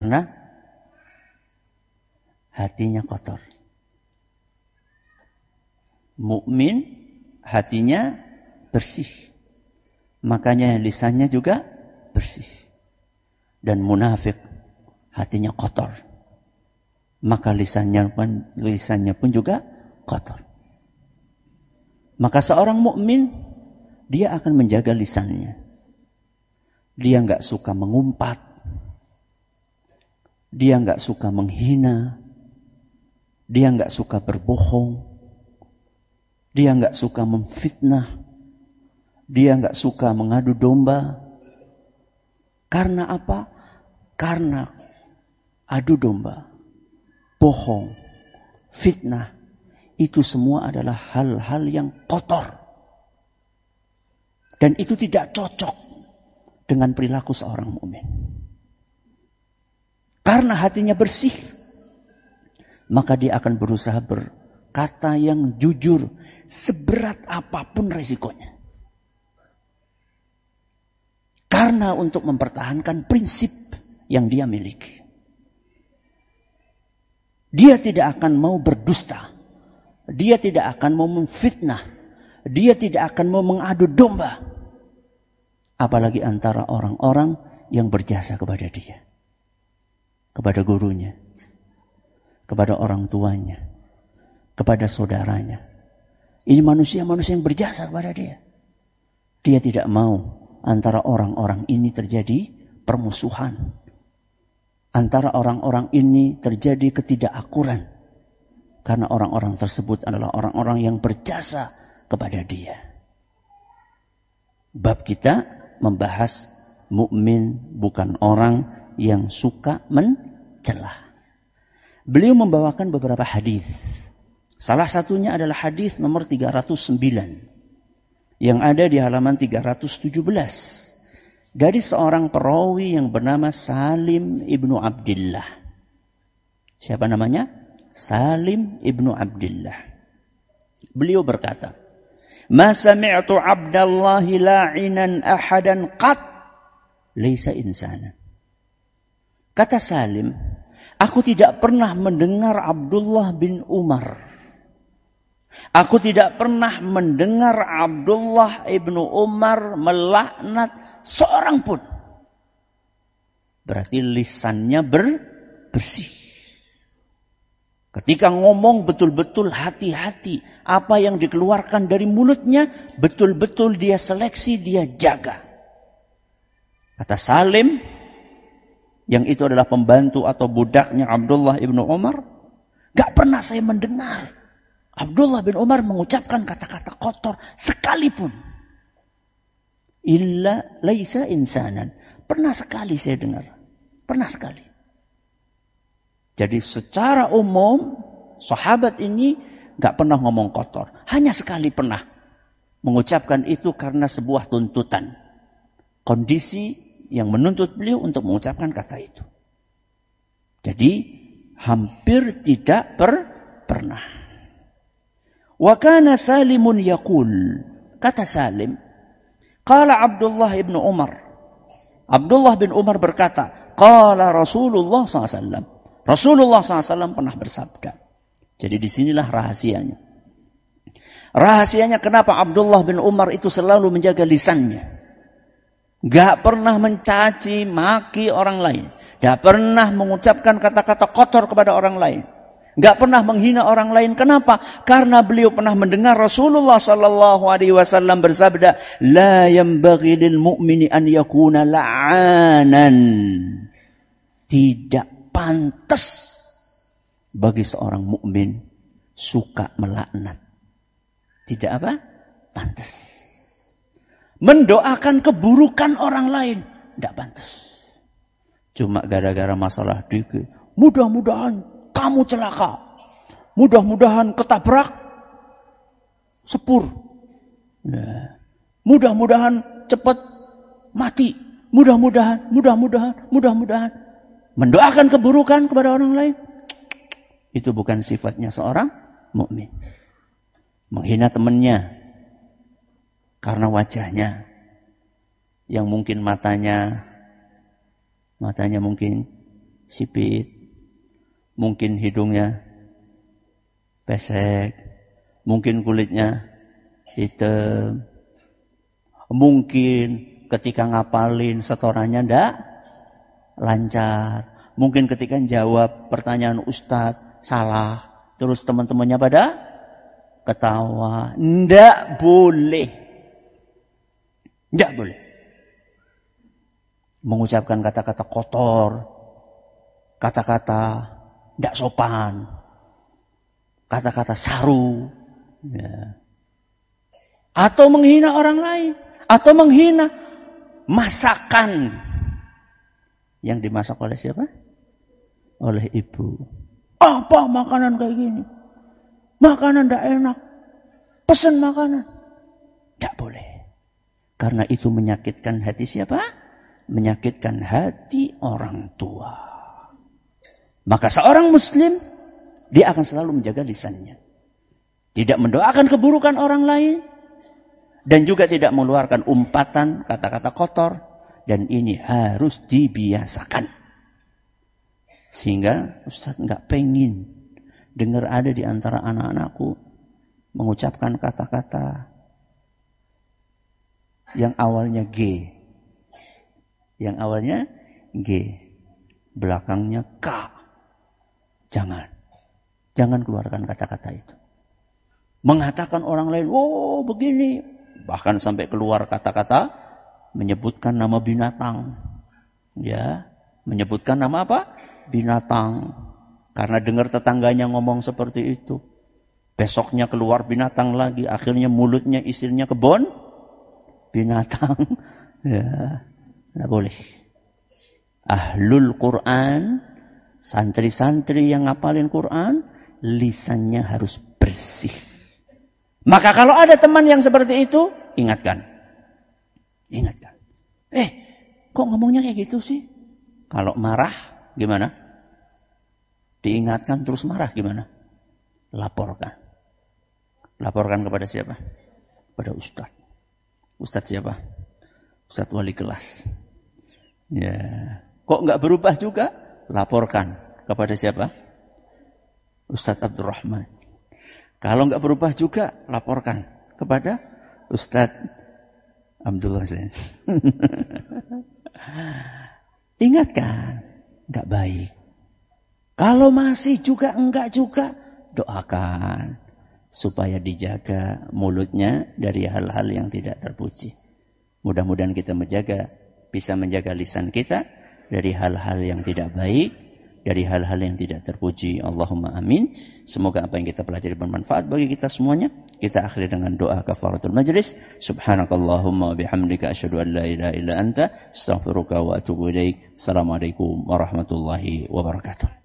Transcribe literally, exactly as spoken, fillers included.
Karena hatinya kotor. Mukmin hatinya bersih. Makanya lisannya juga bersih. Dan munafik hatinya kotor. Maka lisannya pun, lisannya pun juga kotor. Maka seorang mukmin dia akan menjaga lisannya. Dia enggak suka mengumpat. Dia enggak suka menghina. Dia enggak suka berbohong. Dia enggak suka memfitnah. Dia enggak suka mengadu domba. Karena apa? Karena adu domba, bohong, fitnah, itu semua adalah hal-hal yang kotor. Dan itu tidak cocok dengan perilaku seorang mukmin. Karena hatinya bersih, maka dia akan berusaha berkata yang jujur, seberat apapun resikonya. Karena untuk mempertahankan prinsip yang dia miliki. Dia tidak akan mau berdusta. Dia tidak akan mau memfitnah. Dia tidak akan mau mengadu domba. Apalagi antara orang-orang yang berjasa kepada dia. Kepada gurunya. Kepada orang tuanya. Kepada saudaranya. Ini manusia-manusia yang berjasa kepada dia. Dia tidak mau antara orang-orang ini terjadi permusuhan. Antara orang-orang ini terjadi ketidakakuran. Karena orang-orang tersebut adalah orang-orang yang berjasa kepada dia. Bab kita membahas mukmin bukan orang yang suka mencela. Beliau membawakan beberapa hadis. Salah satunya adalah hadis nomor tiga ratus sembilan. Yang ada di halaman tiga ratus tujuh belas. Dari seorang perawi yang bernama Salim ibnu Abdillah. Siapa namanya? Salim ibnu Abdillah. Beliau berkata, "Ma sami'tu Abdallahi la'inan ahadan qat, laisa insana." Kata Salim, aku tidak pernah mendengar Abdullah bin Umar. Aku tidak pernah mendengar Abdullah ibnu Umar melaknat seorang pun. Berarti lisannya ber, bersih. Ketika ngomong betul-betul hati-hati. Apa yang dikeluarkan dari mulutnya betul-betul dia seleksi, dia jaga. Kata Salim, yang itu adalah pembantu atau budaknya Abdullah ibnu Umar, gak pernah saya mendengar Abdullah bin Umar mengucapkan kata-kata kotor sekalipun. Illa laisa insanan. Pernah sekali saya dengar. Pernah sekali. Jadi secara umum, sahabat ini gak pernah ngomong kotor. Hanya sekali pernah mengucapkan itu karena sebuah tuntutan. Kondisi yang menuntut beliau untuk mengucapkan kata itu. Jadi hampir tidak per, pernah. Wa kana Salimun yaqul, kata Salim, qala Abdullah bin Umar. Abdullah bin Umar berkata, qala Rasulullah sallallahu alaihi wasallam. Rasulullah sallallahu alaihi wasallam pernah bersabda. Jadi disinilah rahasianya. Rahasianya kenapa Abdullah bin Umar itu selalu menjaga lisannya. Gak pernah mencaci maki orang lain. Gak pernah mengucapkan kata-kata kotor kepada orang lain. Gak pernah menghina orang lain. Kenapa? Karena beliau pernah mendengar Rasulullah sallallahu alaihi wasallam bersabda, "La yanbaghi lil mu'mini an yakuna la'anan." Tidak pantas bagi seorang mukmin suka melaknat. Tidak apa? Pantas. Mendoakan keburukan orang lain. Tidak pantas. Cuma gara-gara masalah dikit. Mudah-mudahan kamu celaka. Mudah-mudahan ketabrak sepur. Nah, mudah-mudahan cepat mati. Mudah-mudahan, mudah-mudahan, mudah-mudahan. Mendoakan keburukan kepada orang lain. Itu bukan sifatnya seorang mukmin. Menghina temannya karena wajahnya yang mungkin matanya matanya mungkin sipit. Mungkin hidungnya pesek. Mungkin kulitnya hitam. Mungkin ketika ngapalin setorannya ndak lancar. Mungkin ketika jawab pertanyaan Ustadz salah. Terus teman-temannya pada ketawa. Ndak boleh. Ndak boleh. Mengucapkan kata-kata kotor. Kata-kata ndak sopan. Kata-kata saru. Ya. Atau menghina orang lain. Atau menghina masakan. Yang dimasak oleh siapa? Oleh ibu. Apa makanan kayak gini? Makanan ndak enak. Pesen makanan. Ndak boleh. Karena itu menyakitkan hati siapa? Menyakitkan hati orang tua. Maka seorang muslim, dia akan selalu menjaga lisannya. Tidak mendoakan keburukan orang lain. Dan juga tidak mengeluarkan umpatan, kata-kata kotor. Dan ini harus dibiasakan. Sehingga Ustaz nggak pengen dengar ada di antara anak-anakku mengucapkan kata-kata yang awalnya G. Yang awalnya G. Belakangnya K. Jangan. Jangan keluarkan kata-kata itu. Mengatakan orang lain, oh begini. Bahkan sampai keluar kata-kata menyebutkan nama binatang. Ya, menyebutkan nama apa? Binatang. Karena dengar tetangganya ngomong seperti itu. Besoknya keluar binatang lagi. Akhirnya mulutnya isinya kebon binatang. Ya, tidak boleh. Ahlul Quran, santri-santri yang ngapalin Quran, lisannya harus bersih. Maka kalau ada teman yang seperti itu, ingatkan. Ingatkan. Eh, kok ngomongnya kayak gitu sih? Kalau marah, gimana? Diingatkan terus marah, gimana? Laporkan. Laporkan kepada siapa? Pada Ustadz. Ustadz siapa? Ustadz wali kelas. Ya. Kok nggak berubah juga? Laporkan kepada siapa? Ustadz Abdurrahman. Kalau nggak berubah juga, laporkan kepada Ustadz Abdullah Zain. Ingatkan, nggak baik. Kalau masih juga enggak juga, doakan supaya dijaga mulutnya dari hal-hal yang tidak terpuji. Mudah-mudahan kita menjaga, bisa menjaga lisan kita dari hal-hal yang tidak baik, dari hal-hal yang tidak terpuji. Allahumma amin. Semoga apa yang kita pelajari bermanfaat bagi kita semuanya. Kita akhiri dengan doa kafaratul majlis. Subhanakallahumma bihamdika asyhadu an la ilaha illa anta astaghfiruka wa atubu ilaik. Assalamualaikum warahmatullahi wabarakatuh.